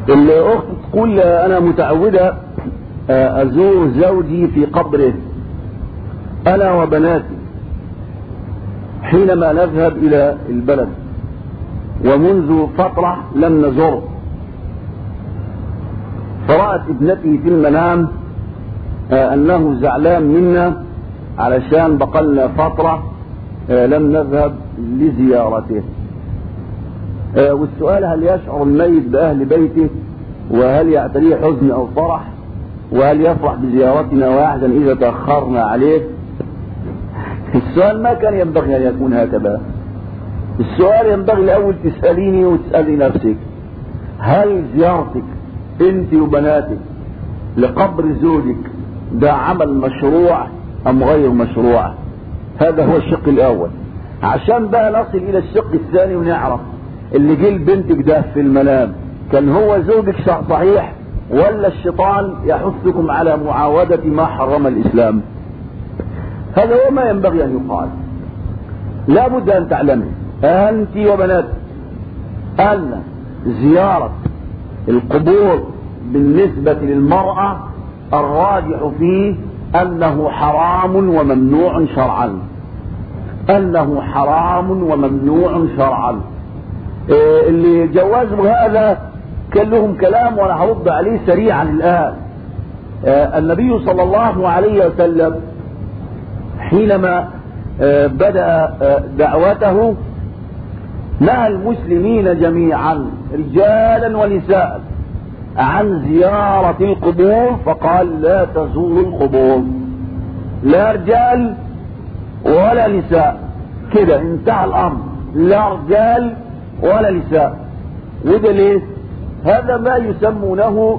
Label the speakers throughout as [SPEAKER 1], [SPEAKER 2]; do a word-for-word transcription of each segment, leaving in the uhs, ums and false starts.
[SPEAKER 1] الأخت تقول أنا متعودة أزور زوجي في قبره أنا وبناتي حينما نذهب إلى البلد، ومنذ فترة لم نزره، فرأت ابنتي في المنام أنه زعلان منا علشان بقلنا فترة لم نذهب لزيارته. والسؤال: هل يشعر الميت بأهل بيته؟ وهل يعتريه حزن أو فرح؟ وهل يفرح بزيارتنا ويحزن إذا تأخرنا عليه؟ السؤال ما كان ينبغي أن يكون هكذا. السؤال ينبغي الأول تسأليني وتسألي نفسك: هل زيارتك أنت وبناتك لقبر زوجك ده عمل مشروع أم غير مشروع؟ هذا هو الشق الأول، عشان بقى نصل إلى الشق الثاني ونعرف اللي جه لبنتك ده في المنام كان هو زوجك صحيح ولا الشيطان يحثكم على معاودة ما حرم الإسلام. هذا هو ما ينبغي أن يقال. لا بد أن تعلمي أنت وبناتك أن زيارة القبور بالنسبة للمرأة الراجح فيه أنه حرام وممنوع شرعا، أنه حرام وممنوع شرعا. إيه اللي جوازوا هذا كان لهم كلام وأنا هرد عليه سريعا الآن. آه النبي صلى الله عليه وسلم حينما آه بدأ آه دعوته نهى المسلمين جميعا رجالا ونساء عن زيارة القبور، فقال: لا تزوروا القبور، لا رجال ولا نساء، كده انتهى الأمر، لا رجال ولا نساء. وده ليه؟ هذا ما يسمونه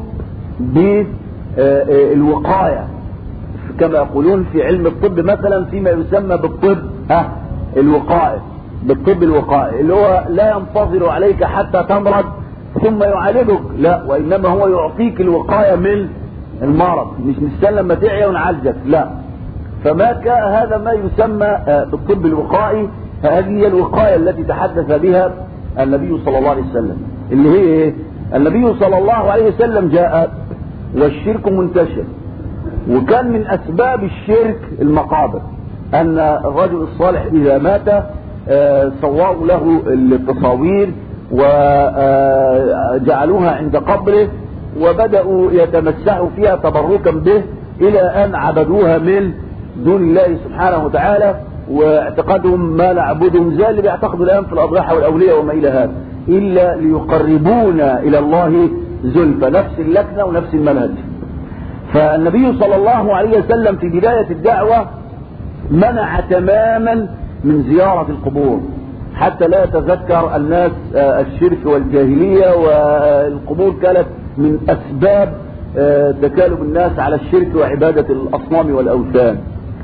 [SPEAKER 1] بالوقاية، كما يقولون في علم الطب مثلا فيما يسمى بالطب ها الوقائي، بالطب الوقائي اللي هو لا ينتظر عليك حتى تمرض ثم يعالجك، لا، وإنما هو يعطيك الوقاية من المرض، مش مستنى لما تعيا ونعالجك، لا. فما كان هذا ما يسمى بالطب الوقائي. هذه هي الوقاية التي تحدث بها النبي صلى الله عليه وسلم، اللي هي ايه؟ النبي صلى الله عليه وسلم جاء والشرك منتشر، وكان من أسباب الشرك المقابر، أن الرجل الصالح إذا مات صوروا له التصاوير وجعلوها عند قبره وبدأوا يتمسحوا فيها تبركا به إلى أن عبدوها من دون الله سبحانه وتعالى، واعتقادهم ما نعبدهم زي اللي بيعتقدوا الآن في الأضرحة والأولياء وما إلى هذا، إلا ليقربونا إلى الله زلفى، نفس اللكنة ونفس المنهج. فالنبي صلى الله عليه وسلم في بداية الدعوة منع تماما من زيارة القبور حتى لا يتذكر الناس الشرك والجاهلية، والقبور كانت من أسباب تكالب الناس على الشرك وعبادة الأصنام والأوثان.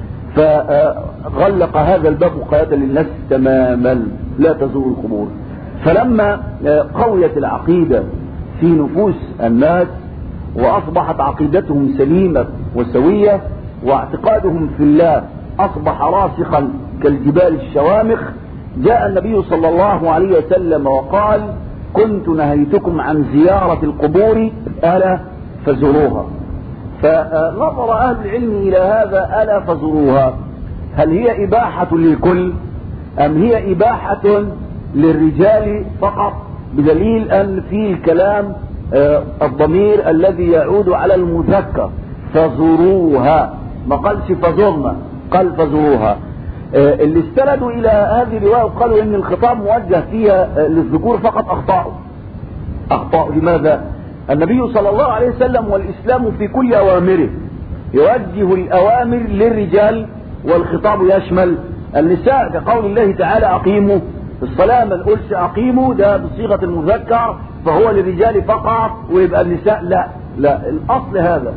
[SPEAKER 1] فغلق هذا الباب وقاية للناس تماما، لا تزور القبور. فلما قويت العقيدة في نفوس الناس وأصبحت عقيدتهم سليمة وسوية واعتقادهم في الله أصبح راسخا كالجبال الشوامخ، جاء النبي صلى الله عليه وسلم وقال: كنت نهيتكم عن زيارة القبور ألا فزوروها. فنظر أهل العلم إلى هذا، ألا فزوروها، هل هي إباحة للكل أم هي إباحة للرجال فقط؟ بدليل أن في الكلام الضمير الذي يعود على المذكر، فزوروها، ما قالش فزورنا، قال فزوروها. اللي استندوا إلى هذه الرواية وقالوا إن الخطاب موجه فيها للذكور فقط أخطأوا. أخطأوا لماذا؟ النبي صلى الله عليه وسلم والإسلام في كل أوامره يوجه الأوامر للرجال، والخطاب يشمل النساء، كقول الله تعالى: أقيموا الصلاة. ما نقولش أقيموا ده بصيغة المذكر فهو للرجال فقط ويبقى النساء لا، لا، الأصل هذا.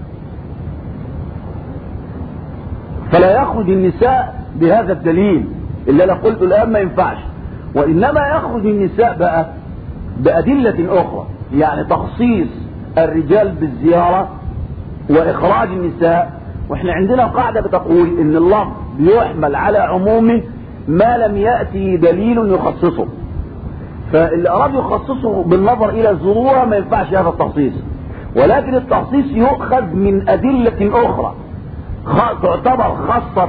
[SPEAKER 1] فلا يخرج النساء بهذا الدليل اللي أنا قلته الآن، ما ينفعش، وإنما يخرج النساء بقى بأدلة أخرى، يعني تخصيص الرجال بالزيارة وإخراج النساء. وإحنا عندنا قاعدة بتقول إن اللفظ بيحمل على عمومه ما لم يأتي دليل يخصصه. فاللي أراد يخصصه بالنظر إلى الذروة ما ينفعش هذا التخصيص، ولكن التخصيص يؤخذ من أدلة أخرى تعتبر خاصة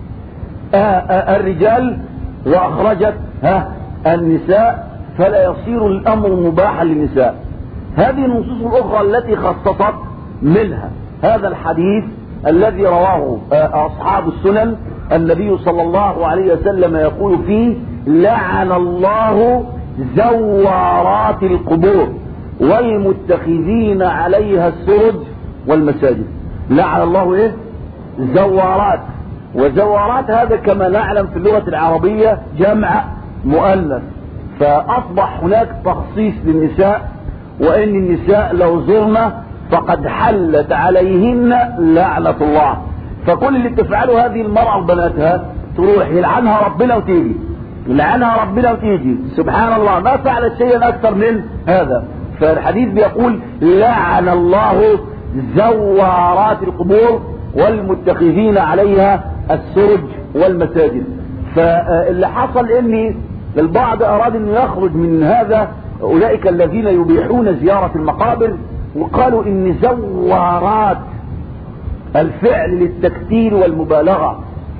[SPEAKER 1] الرجال وأخرجت ها النساء، فلا يصير الأمر مباحا للنساء. هذه النصوص الأخرى التي خصصت منها هذا الحديث الذي رواه أصحاب السنن، النبي صلى الله عليه وسلم يقول فيه: لعن الله زوارات القبور والمتخذين عليها السرج والمساجد. لعن الله ايه؟ زوارات. وزوارات هذا كما نعلم في اللغة العربية جمع مؤنث، فأصبح هناك تخصيص للنساء، وإن النساء لو زرنا فقد حلت عليهن لعنة الله. فكل اللي تفعله هذه المرأة وبناتها تروح يلعنها ربنا وتيجي، يلعنها ربنا وتيجي، سبحان الله، ما فعلت شيئا أكثر من هذا. فالحديث بيقول: لعن الله زوارات القبور والمتخذين عليها السرج والمساجد. فاللي حصل ان البعض اراد ان يخرج من هذا اولئك الذين يبيحون زيارة المقابر، وقالوا ان زوارات الفعل للتكثير والمبالغة،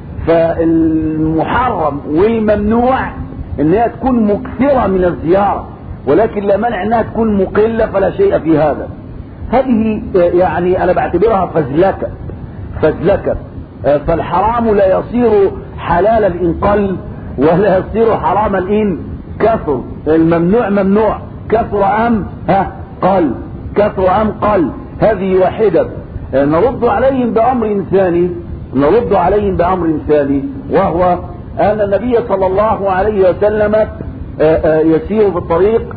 [SPEAKER 1] فالمحرم والممنوع انها تكون مكثرة من الزيارة، ولكن لا مانع انها تكون مقلة، فلا شيء في هذا. هذه يعني انا بعتبرها فزلكة فزلكة. فالحرام لا يصير حلالا ان قل، ولا يصير حراما ان كثر. الممنوع ممنوع، كثر ام ها قل، كثر ام قل. هذه واحدة. نرد عليهم بامر ثاني، نرد عليهم بامر ثاني وهو ان النبي صلى الله عليه وسلم يسير في الطريق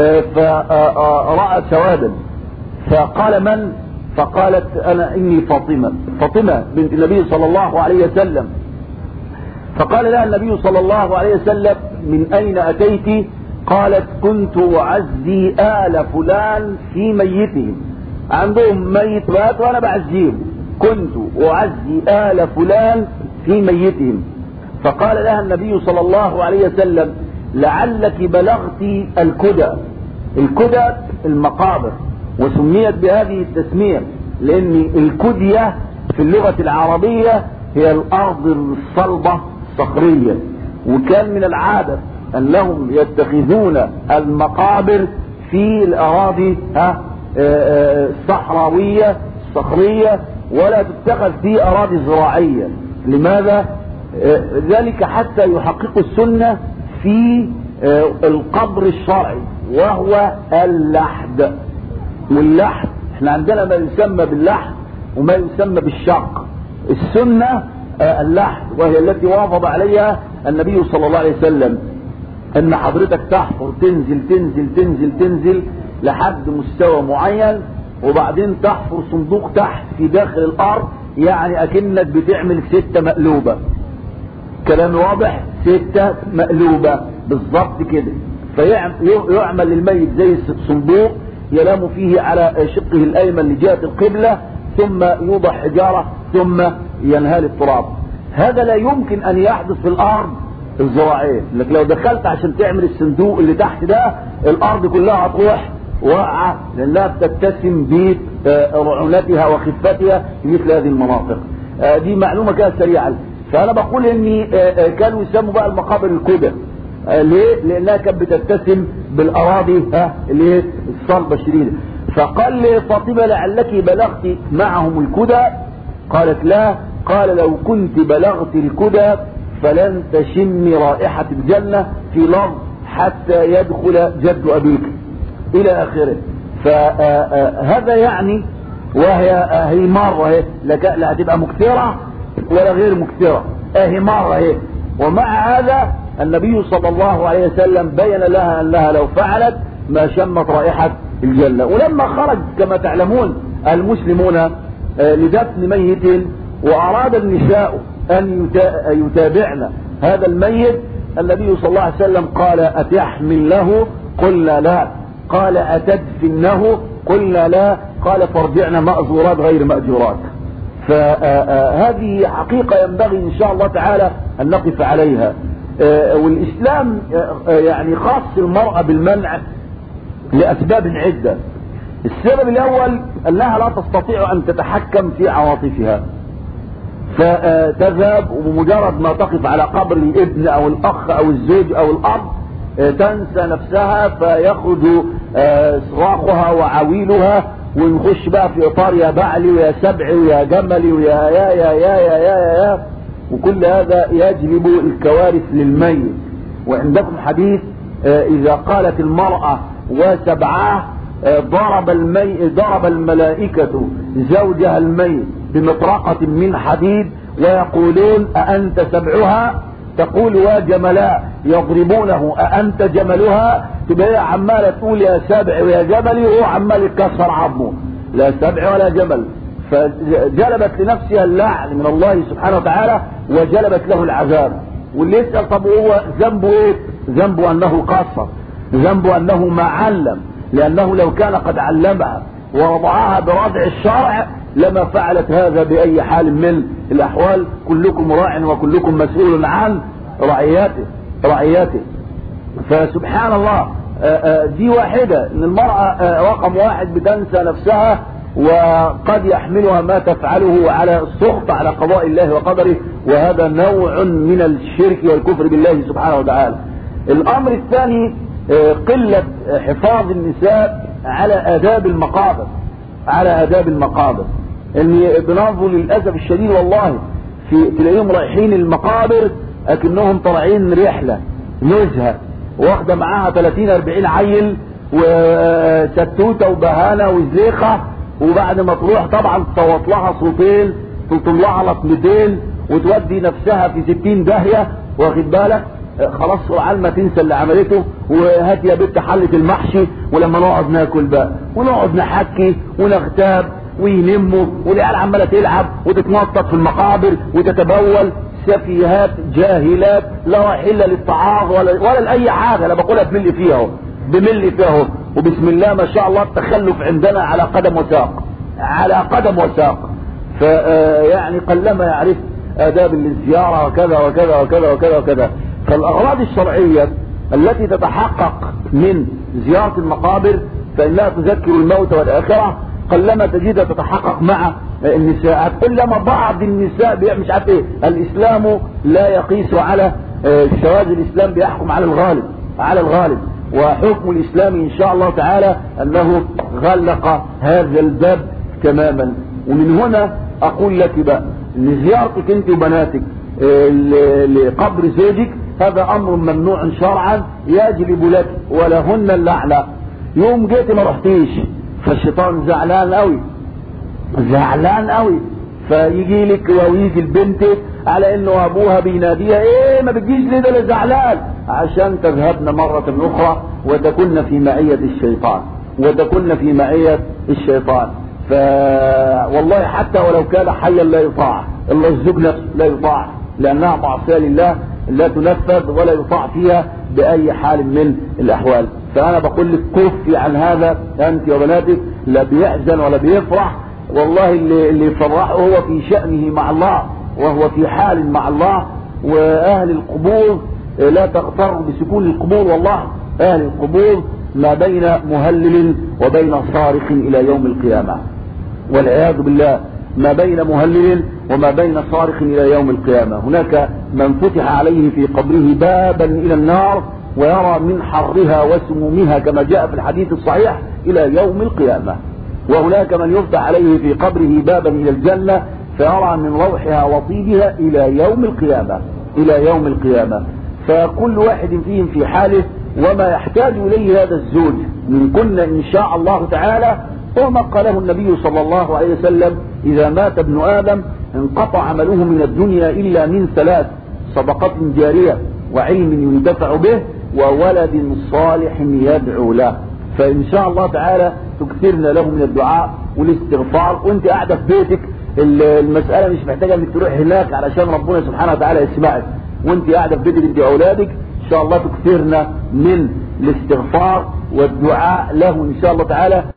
[SPEAKER 1] فرأى سوادا، فقال: من؟ فقالت: انا اني فاطمة، فاطمة بنت النبي صلى الله عليه وسلم. فقال لها النبي صلى الله عليه وسلم: من اين اتيت؟ قالت: كنت اعزي آل فلان في ميتهم، عندهم ميت مات وانا بعزيهم، كنت اعزي آل فلان في ميتهم. فقال لها النبي صلى الله عليه وسلم: لعلك بلغت الكدى. الكدى المقابر، وسميت بهذه التسمية لان الكدية في اللغة العربية هي الارض الصلبة الصخرية، وكان من العادة انهم يتخذون المقابر في الاراضي ها الصحراوية الصخرية، ولا تتخذ في اراضي زراعية. لماذا؟ ذلك حتى يحققوا السنة في القبر الشرعي وهو اللحد. واللحد احنا عندنا ما يسمى باللحد وما يسمى بالشق. السنة اللحد، وهي التي واظب عليها النبي صلى الله عليه وسلم، ان حضرتك تحفر تنزل تنزل تنزل تنزل لحد مستوى معين، وبعدين تحفر صندوق تحت في داخل الارض، يعني اكنك بتعمل ستة مقلوبة. كلام واضح؟ ستة مقلوبة بالضبط كده. فيعمل للميت زي صندوق ينام فيه على شقه الايمن لجهة القبلة، ثم يوضع حجارة، ثم ينهال التراب. هذا لا يمكن ان يحدث في الارض الزراعية، لكن لو دخلت عشان تعمل الصندوق اللي تحت ده، الارض كلها هتروح واقعة، لانها بتتسم برعونتها وخفتها في مثل هذه المناطق. دي معلومة كده سريعة. فانا بقول اني كانوا يسموا بقى المقابر الكدى. ليه؟ لانها كانت بتتسم بالاراضي ها اللي هي الصلبة الشديدة. فقال لفاطمة: لعلك بلغت معهم الكدى؟ قالت: لا. قال: لو كنت بلغت الكدى فلن تشم رائحة الجنة، في لفظ حتى يدخل جد أبيك، إلى آخره. فهذا يعني، وهي هي مرة هي لا هتبقى مكثرة ولا غير مكثرة، هي مرة هي. ومع هذا النبي صلى الله عليه وسلم بين لها أنها لو فعلت ما شمت رائحة الجنة. ولما خرج كما تعلمون المسلمون لدفن ميت، وأراد النساء أن يتابعن هذا الميت، النبي صلى الله عليه وسلم قال: أتحمل له؟ قلنا لا. قال: أتدفنه؟ قلنا لا. قال: فارجعن مأزورات غير مأجورات. فهذه حقيقة ينبغي إن شاء الله تعالى أن نقف عليها. والإسلام يعني خاص المرأة بالمنع لأسباب عدة. السبب الأول أنها لا تستطيع أن تتحكم في عواطفها، فتذهب وبمجرد ما تقف على قبر الابن أو الأخ أو الزوج أو الأب تنسى نفسها، فيخرج صراخها وعويلها، ونخش بقى في إطار يا بعلي ويا سبعي ويا جملي ويا يا يا يا يا يا, يا وكل هذا يجلب الكوارث للميت. وعندكم حديث إذا قالت المرأة وسبعاه ضرب المي ضرب الملائكة زوجها الميت بمطرقة من حديد ويقولون أأنت سبعها؟ تقول وجملاء يضربونه أأنت جملها؟ تبقى هي عمالة تقول يا سبع ويا جملي، وهو عمال يكسر عظمه، لا سبع ولا جمل. فجلبت لنفسها اللعن من الله سبحانه وتعالى وجلبت له العذاب. واللي يسأل طب هو ذنبه ايه؟ ذنبه انه قصر، ذنبه انه ما علم، لانه لو كان قد علمها ووضعها برادع الشرع لما فعلت هذا بأي حال من الأحوال. كلكم راع وكلكم مسؤول عن رعيته رعيته. فسبحان الله دي واحدة ان المرأة رقم واحد بتنسى نفسها، وقد يحملها ما تفعله على السخط على قضاء الله وقدره، وهذا نوع من الشرك والكفر بالله سبحانه وتعالى. الأمر الثاني قلة حفاظ النساء على آداب المقابر على آداب المقابر. ان بنظر للأسف الشديد والله في تلاقيهم رايحين المقابر اكنهم طالعين رحلة نزهة، واخده معاها ثلاثين أربعين عيل وستوته وبهانه وزيخه، وبعد ما تروح طبعا تصوت لها صوتين تطلع لها لطمتين وتودي نفسها في ستين داهيه، واخد بالك؟ خلاص وعلى ما تنسى اللي عملته، وهات يا بنت حلة المحشي ولما نقعد ناكل بقى ونقعد نحكي ونغتاب وينموا، والعيال عماله تلعب وتتنطط في المقابر وتتبول. سفيهات جاهلات لا راحله للتعاظ ولا ولا لاي حاجه. انا بقولها بملي فيها اهو بملي فيها اهو، وبسم الله ما شاء الله التخلف عندنا على قدم وساق على قدم وساق. فيعني قلما يعرف آداب للزيارة وكذا وكذا وكذا وكذا وكذا. فالأغراض الشرعية التي تتحقق من زيارة المقابر فإنها تذكر الموت والآخرة قلما تجدها تتحقق مع النساء. كلما بعض النساء مش عارف ايه، الإسلام لا يقيس على الشواذ، الإسلام بيحكم على الغالب على الغالب وحكم الإسلام إن شاء الله تعالى أنه غلق هذا الباب تماما. ومن هنا أقول لك بقى ان زيارتك انت وبناتك لقبر زوجك هذا امر ممنوع شرعا يجلب لك ولهن اللعنة. يوم جيت ما رحتيش فالشيطان زعلان قوي زعلان قوي، فيجي لك ويجي لبنتك على انه ابوها بيناديها ايه ما بتجيش ليه ده زعلان، عشان تذهبن مرة اخرى وتكن في معية الشيطان وتكن في معية الشيطان. ف والله حتى ولو كان حيا لا يطاع، الا الزوج نفسه لا يطاع لانها معصيه لله لا تنفذ ولا يطاع فيها باي حال من الاحوال. فانا بقول لك كفي عن هذا انت وبناتك، لا بيحزن ولا بيفرح، والله اللي اللي يفرحه هو في شأنه مع الله وهو في حال مع الله. واهل القبور لا تغتر بسكون القبور، والله اهل القبور ما بين مهلل وبين صارخ الى يوم القيامه والعياذ بالله، ما بين مهلل وما بين صارخ الى يوم القيامة. هناك من فتح عليه في قبره بابا الى النار ويرى من حرها وسمومها كما جاء في الحديث الصحيح الى يوم القيامة، وهناك من يفتح عليه في قبره بابا الى الجنة فيرى من روحها وطيبها الى يوم القيامة الى يوم القيامة. فكل واحد فيهم في حاله وما يحتاج اليه هذا الزوج من كنا ان شاء الله تعالى. وما قاله النبي صلى الله عليه وسلم إذا مات ابن آدم انقطع عمله من الدنيا إلا من ثلاث: صدقة جارية وعلم ينتفع به وولد صالح يدعو له. فإن شاء الله تعالى تكثرنا له من الدعاء والاستغفار. وانت قاعدة في بيتك المسألة مش محتاجة انك تروح هناك علشان ربنا سبحانه وتعالى يسمعك، وانت قاعدة في بيتك انت وأولادك إن شاء الله تكثرنا من الاستغفار والدعاء له إن شاء الله تعالى.